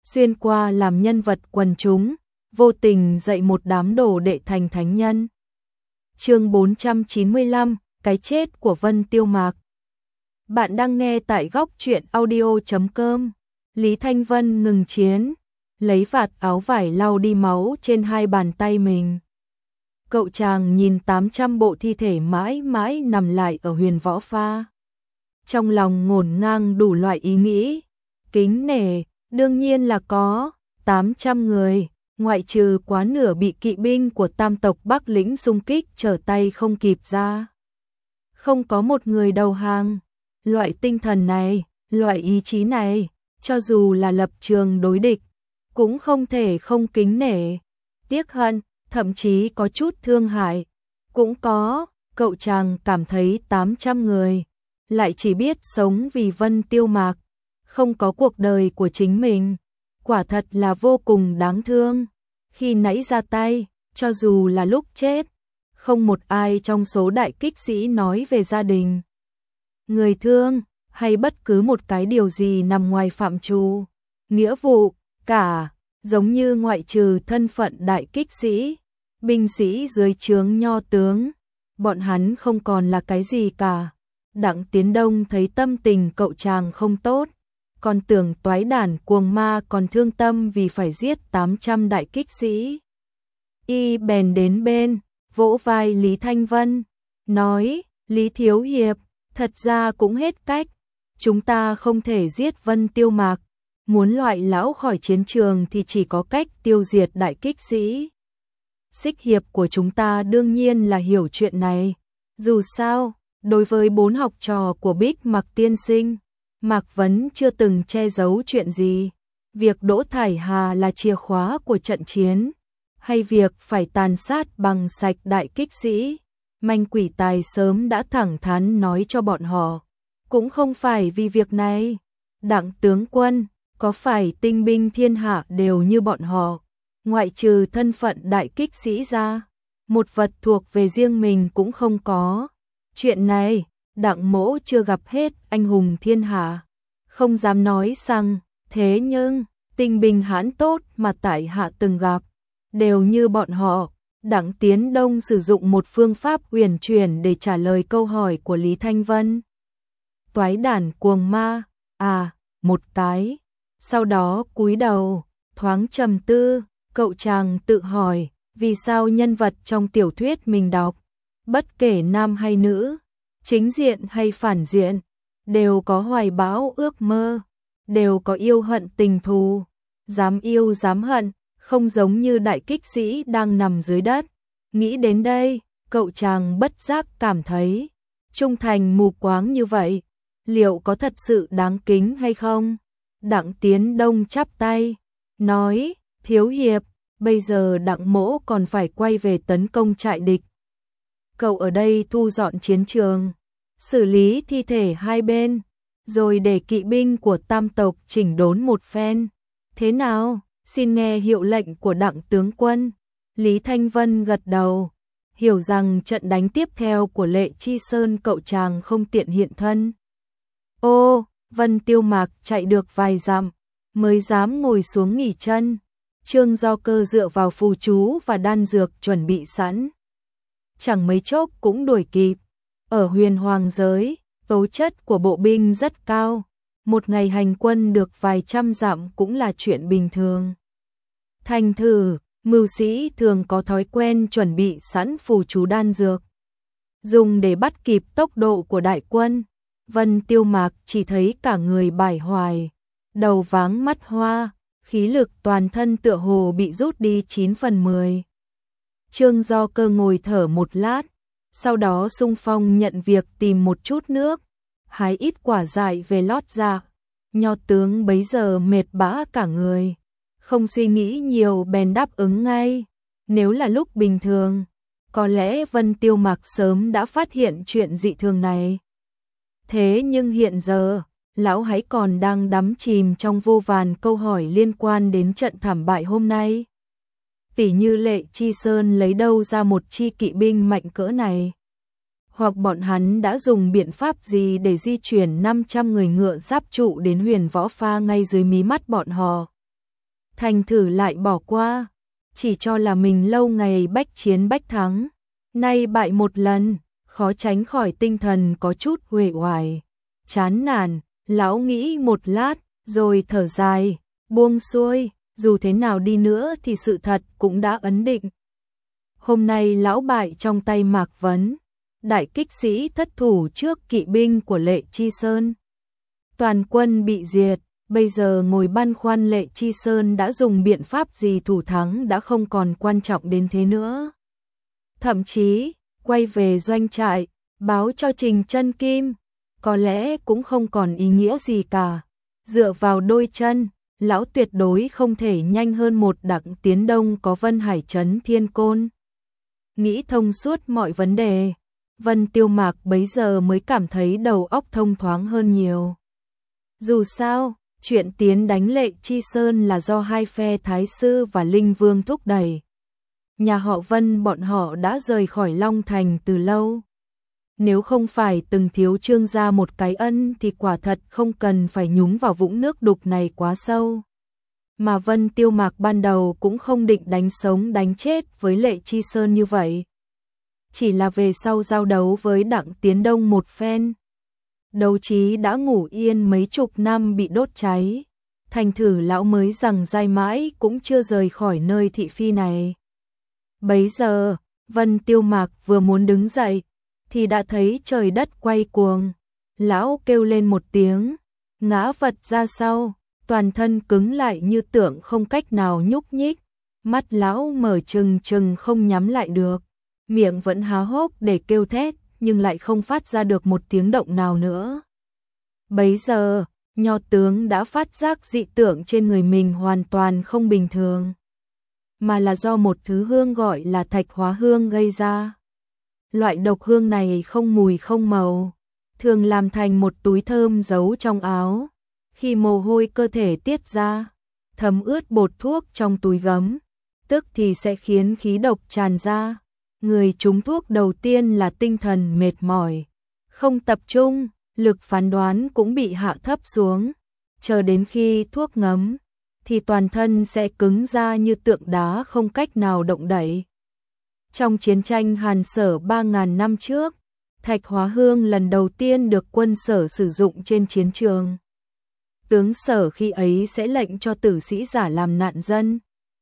xuyên qua làm nhân vật quần chúng, vô tình dạy một đám đồ đệ thành thánh nhân. Chương 495, cái chết của Vân Tiêu Mạc. Bạn đang nghe tại góc truyện audio.com. Lý Thanh Vân ngừng chiến, lấy vạt áo vải lau đi máu trên hai bàn tay mình. Cậu chàng nhìn 800 bộ thi thể mãi mãi nằm lại ở Huyền Võ Pha. Trong lòng ngổn ngang đủ loại ý nghĩ. Kính nể, đương nhiên là có, 800 người, ngoại trừ quá nửa bị kỵ binh của Tam tộc Bắc lĩnh xung kích trở tay không kịp ra. Không có một người đầu hàng. Loại tinh thần này, loại ý chí này, cho dù là lập trường đối địch, cũng không thể không kính nể. Tiếc hận, thậm chí có chút thương hại. Cũng có, cậu chàng cảm thấy 800 người, lại chỉ biết sống vì Vân Tiêu Mạc, không có cuộc đời của chính mình. Quả thật là vô cùng đáng thương. Khi nãy ra tay, cho dù là lúc chết, không một ai trong số đại kích sĩ nói về gia đình, người thương, hay bất cứ một cái điều gì nằm ngoài phạm trù nghĩa vụ cả, giống như ngoại trừ thân phận đại kích sĩ, binh sĩ dưới trướng nho tướng, bọn hắn không còn là cái gì cả. Đặng Tiến Đông thấy tâm tình cậu chàng không tốt, còn tưởng toái đản cuồng ma còn thương tâm vì phải giết 800 đại kích sĩ. Y bèn đến bên, vỗ vai Lý Thanh Vân, nói, Lý Thiếu Hiệp, thật ra cũng hết cách, chúng ta không thể giết Vân Tiêu Mạc, muốn loại lão khỏi chiến trường thì chỉ có cách tiêu diệt đại kích sĩ. Xích hiệp của chúng ta đương nhiên là hiểu chuyện này, dù sao, đối với 4 học trò của Bích Mặc tiên sinh, Mạc Vấn chưa từng che giấu chuyện gì, việc Đỗ Thải Hà là chìa khóa của trận chiến, hay việc phải tàn sát bằng sạch đại kích sĩ, Manh Quỷ Tài sớm đã thẳng thắn nói cho bọn họ, cũng không phải vì việc này. Đặng tướng quân, có phải tinh binh thiên hạ đều như bọn họ, ngoại trừ thân phận đại kích sĩ ra, một vật thuộc về riêng mình cũng không có. Chuyện này, Đặng mỗ chưa gặp hết anh hùng thiên hạ, không dám nói rằng, thế nhưng, tinh binh hãn tốt mà tại hạ từng gặp, đều như bọn họ. Đặng Tiến Đông sử dụng một phương pháp huyền chuyển để trả lời câu hỏi của Lý Thanh Vân. Toái đản cuồng ma, một cái. Sau đó cúi đầu, thoáng trầm tư, cậu chàng tự hỏi, vì sao nhân vật trong tiểu thuyết mình đọc, bất kể nam hay nữ, chính diện hay phản diện, đều có hoài bão ước mơ, đều có yêu hận tình thù, dám yêu dám hận, không giống như đại kích sĩ đang nằm dưới đất. Nghĩ đến đây, cậu chàng bất giác cảm thấy, trung thành mù quáng như vậy, liệu có thật sự đáng kính hay không? Đặng Tiến Đông chắp tay, nói, Thiếu Hiệp, bây giờ Đặng mỗ còn phải quay về tấn công trại địch. Cậu ở đây thu dọn chiến trường, xử lý thi thể hai bên, rồi để kỵ binh của Tam tộc chỉnh đốn một phen. Thế nào? Xin nghe hiệu lệnh của Đặng tướng quân. Lý Thanh Vân gật đầu, hiểu rằng trận đánh tiếp theo của Lệ Chi Sơn cậu chàng không tiện hiện thân. Ô, Vân Tiêu Mạc chạy được vài dặm, mới dám ngồi xuống nghỉ chân. Trương Do Cơ dựa vào phù chú và đan dược chuẩn bị sẵn, chẳng mấy chốc cũng đuổi kịp. Ở Huyền Hoàng giới, tố chất của bộ binh rất cao, một ngày hành quân được vài trăm dặm cũng là chuyện bình thường. Thành thử, mưu sĩ thường có thói quen chuẩn bị sẵn phù chú đan dược, dùng để bắt kịp tốc độ của đại quân. Vân Tiêu Mạc chỉ thấy cả người bải hoài, đầu váng mắt hoa, khí lực toàn thân tựa hồ bị rút đi 9/10. Trương Do Cơ ngồi thở một lát, sau đó xung phong nhận việc tìm một chút nước, hái ít quả dại về lót dạ. Nho tướng bấy giờ mệt bã cả người, không suy nghĩ nhiều bèn đáp ứng ngay. Nếu là lúc bình thường, có lẽ Vân Tiêu Mạc sớm đã phát hiện chuyện dị thường này. Thế nhưng hiện giờ, lão hãy còn đang đắm chìm trong vô vàn câu hỏi liên quan đến trận thảm bại hôm nay. Tỉ như Lệ Chi Sơn lấy đâu ra một chi kỵ binh mạnh cỡ này? Hoặc bọn hắn đã dùng biện pháp gì để di chuyển 500 người ngựa giáp trụ đến Huyền Võ Pha ngay dưới mí mắt bọn họ? thành thử lại bỏ qua, chỉ cho là mình lâu ngày bách chiến bách thắng, nay bại một lần, khó tránh khỏi tinh thần có chút uể oải, chán nản. Lão nghĩ một lát, rồi thở dài, buông xuôi, dù thế nào đi nữa thì sự thật cũng đã ấn định. Hôm nay lão bại trong tay Mạc Vấn, đại kích sĩ thất thủ trước kỵ binh của Lệ Chi Sơn. Toàn quân bị diệt, bây giờ ngồi băn khoăn Lệ Chi Sơn đã dùng biện pháp gì thủ thắng đã không còn quan trọng đến thế nữa. Thậm chí, quay về doanh trại, báo cho Trình Chân Kim, có lẽ cũng không còn ý nghĩa gì cả. Dựa vào đôi chân, lão tuyệt đối không thể nhanh hơn một đặng tiến đông có Vân Hải Trấn Thiên Côn. Nghĩ thông suốt mọi vấn đề, Vân Tiêu Mạc bấy giờ mới cảm thấy đầu óc thông thoáng hơn nhiều. Dù sao, chuyện tiến đánh Lệ Chi Sơn là do hai phe Thái Sư và Linh Vương thúc đẩy. Nhà họ Vân bọn họ đã rời khỏi Long Thành từ lâu. Nếu không phải từng thiếu Trương gia một cái ân thì quả thật không cần phải nhúng vào vũng nước đục này quá sâu. Mà Vân Tiêu Mạc ban đầu cũng không định đánh sống đánh chết với Lệ Chi Sơn như vậy. Chỉ là về sau giao đấu với Đặng Tiến Đông một phen. Đấu trí đã ngủ yên mấy chục năm bị đốt cháy. Thành thử lão mới rằng dai mãi cũng chưa rời khỏi nơi thị phi này. Bấy giờ, Vân Tiêu Mạc vừa muốn đứng dậy, thì đã thấy trời đất quay cuồng. Lão kêu lên một tiếng, ngã vật ra sau, toàn thân cứng lại như tượng không cách nào nhúc nhích. Mắt lão mở trừng trừng không nhắm lại được, miệng vẫn há hốc để kêu thét, nhưng lại không phát ra được một tiếng động nào nữa. Bấy giờ, Nho tướng đã phát giác dị tượng trên người mình hoàn toàn không bình thường, mà là do một thứ hương gọi là thạch hóa hương gây ra. Loại độc hương này không mùi không màu, thường làm thành một túi thơm giấu trong áo. Khi mồ hôi cơ thể tiết ra, thấm ướt bột thuốc trong túi gấm, tức thì sẽ khiến khí độc tràn ra. Người trúng thuốc đầu tiên là tinh thần mệt mỏi, không tập trung, lực phán đoán cũng bị hạ thấp xuống. Chờ đến khi thuốc ngấm, thì toàn thân sẽ cứng ra như tượng đá không cách nào động đậy. Trong chiến tranh Hàn Sở 3.000 năm trước, thạch hóa hương lần đầu tiên được quân Sở sử dụng trên chiến trường. Tướng Sở khi ấy sẽ lệnh cho tử sĩ giả làm nạn dân,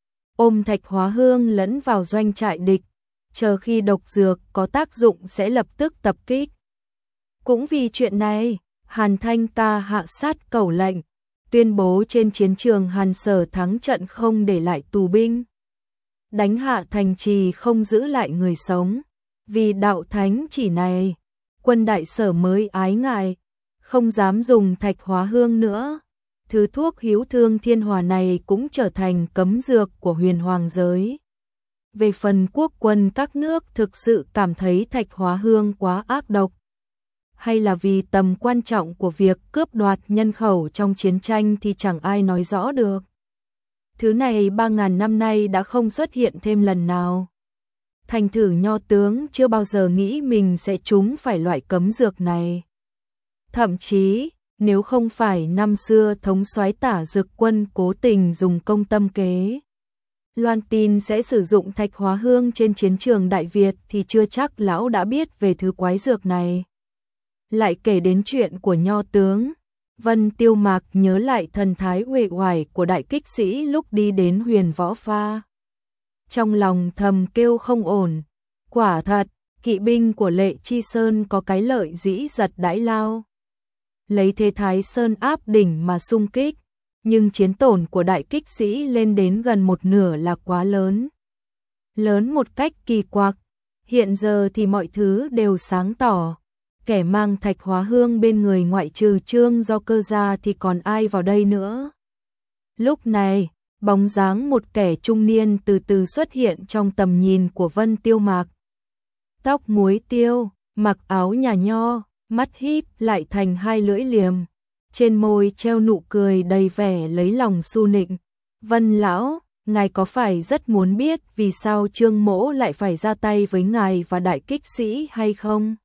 ôm thạch hóa hương lẫn vào doanh trại địch, chờ khi độc dược có tác dụng sẽ lập tức tập kích. Cũng vì chuyện này, Hàn Thanh Ca hạ sát cẩu lệnh, tuyên bố trên chiến trường Hàn Sở thắng trận không để lại tù binh, đánh hạ thành trì không giữ lại người sống. Vì đạo thánh chỉ này, quân Đại Sở mới ái ngại, không dám dùng thạch hóa hương nữa. Thứ thuốc hiếu thương thiên hòa này cũng trở thành cấm dược của huyền hoàng giới. Về phần quốc quân các nước thực sự cảm thấy thạch hóa hương quá ác độc, hay là vì tầm quan trọng của việc cướp đoạt nhân khẩu trong chiến tranh thì chẳng ai nói rõ được. Thứ này 3.000 năm nay đã không xuất hiện thêm lần nào. Thành thử Nho tướng chưa bao giờ nghĩ mình sẽ trúng phải loại cấm dược này. Thậm chí, nếu không phải năm xưa thống soái Tả Dực Quân cố tình dùng công tâm kế, loan tin sẽ sử dụng thạch hóa hương trên chiến trường Đại Việt thì chưa chắc lão đã biết về thứ quái dược này. Lại kể đến chuyện của Nho tướng, Vân Tiêu Mạc nhớ lại thần thái uể oải của đại kích sĩ lúc đi đến Huyền Võ Pha. Trong lòng thầm kêu không ổn, quả thật, kỵ binh của Lệ Chi Sơn có cái lợi dĩ giật đãi lao, lấy thế Thái Sơn áp đỉnh mà xung kích, nhưng chiến tổn của đại kích sĩ lên đến gần một nửa là quá lớn. Lớn một cách kỳ quặc, hiện giờ thì mọi thứ đều sáng tỏ. Kẻ mang thạch hóa hương bên người ngoại trừ Trương Do Cơ ra thì còn ai vào đây nữa. Lúc này, bóng dáng một kẻ trung niên từ từ xuất hiện trong tầm nhìn của Vân Tiêu Mạc. Tóc muối tiêu, mặc áo nhà nho, mắt híp lại thành hai lưỡi liềm, trên môi treo nụ cười đầy vẻ lấy lòng su nịnh. Vân lão, ngài có phải rất muốn biết vì sao Trương Mỗ lại phải ra tay với ngài và đại kích sĩ hay không?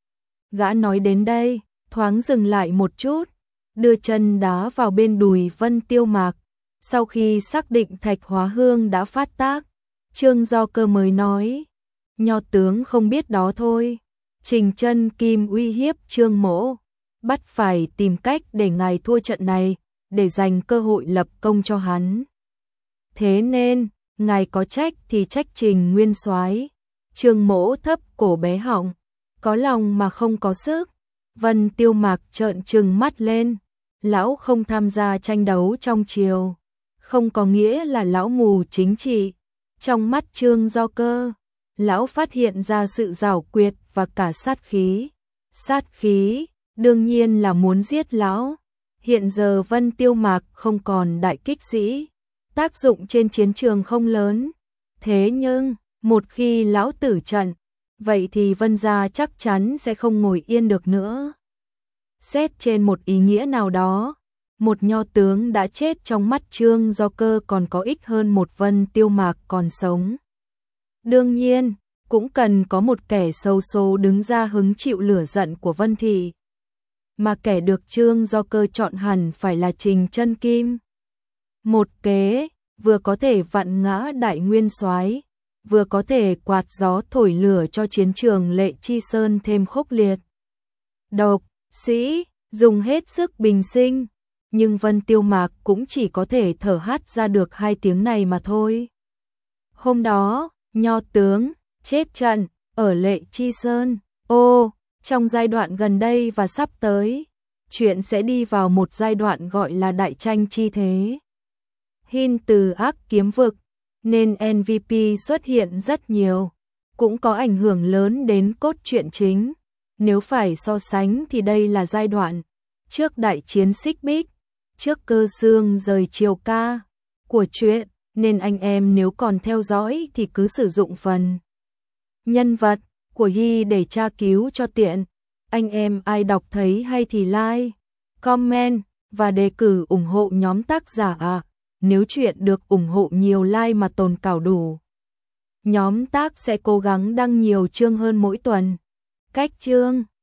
Gã nói đến đây, thoáng dừng lại một chút, đưa chân đá vào bên đùi Vân Tiêu Mạc, Sau khi xác định Thạch Hóa Hương đã phát tác, Trương Do Cơ mới nói, nho tướng không biết đó thôi. Trình Chân Kim uy hiếp Trương Mỗ, bắt phải tìm cách để ngài thua trận này, để dành cơ hội lập công cho hắn. Thế nên, ngài có trách thì trách Trình Nguyên Soái. Trương Mỗ thấp cổ bé họng, có lòng mà không có sức. Vân Tiêu Mạc trợn trừng mắt lên, lão không tham gia tranh đấu trong triều, không có nghĩa là lão mù chính trị. Trong mắt Trương Do Cơ, lão phát hiện ra sự giảo quyệt và cả sát khí. Sát khí, đương nhiên là muốn giết lão. Hiện giờ Vân Tiêu Mạc không còn đại kích sĩ, tác dụng trên chiến trường không lớn. Thế nhưng, một khi lão tử trận, vậy thì Vân gia chắc chắn sẽ không ngồi yên được nữa. Xét trên một ý nghĩa nào đó, một nho tướng đã chết trong mắt Trương Do Cơ còn có ích hơn một Vân Tiêu Mạc còn sống. Đương nhiên, cũng cần có một kẻ sâu số đứng ra hứng chịu lửa giận của Vân Thị. Mà kẻ được Trương Do Cơ chọn hẳn phải là Trình Chân Kim. Một kế, vừa có thể vặn ngã Đại Nguyên Soái, vừa có thể quạt gió thổi lửa cho chiến trường Lệ Chi Sơn thêm khốc liệt. Độc sĩ dùng hết sức bình sinh, nhưng Vân Tiêu Mạc cũng chỉ có thể thở hắt ra được 2 tiếng này mà thôi. Hôm đó, nho tướng chết trận ở Lệ Chi Sơn. Trong giai đoạn gần đây và sắp tới, chuyện sẽ đi vào một giai đoạn gọi là đại tranh chi thế. Hin từ ác kiếm vực, nên MVP xuất hiện rất nhiều, cũng có ảnh hưởng lớn đến cốt truyện chính. Nếu phải so sánh thì đây là giai đoạn trước đại chiến Xích Bích, trước Cơ Xương rời Triều Ca của truyện, nên anh em nếu còn theo dõi thì cứ sử dụng phần nhân vật của Hi để tra cứu cho tiện. Anh em ai đọc thấy hay thì like, comment và đề cử ủng hộ nhóm tác giả ạ. Nếu chuyện được ủng hộ nhiều like mà tồn cảo đủ, nhóm tác sẽ cố gắng đăng nhiều chương hơn mỗi tuần. Cách chương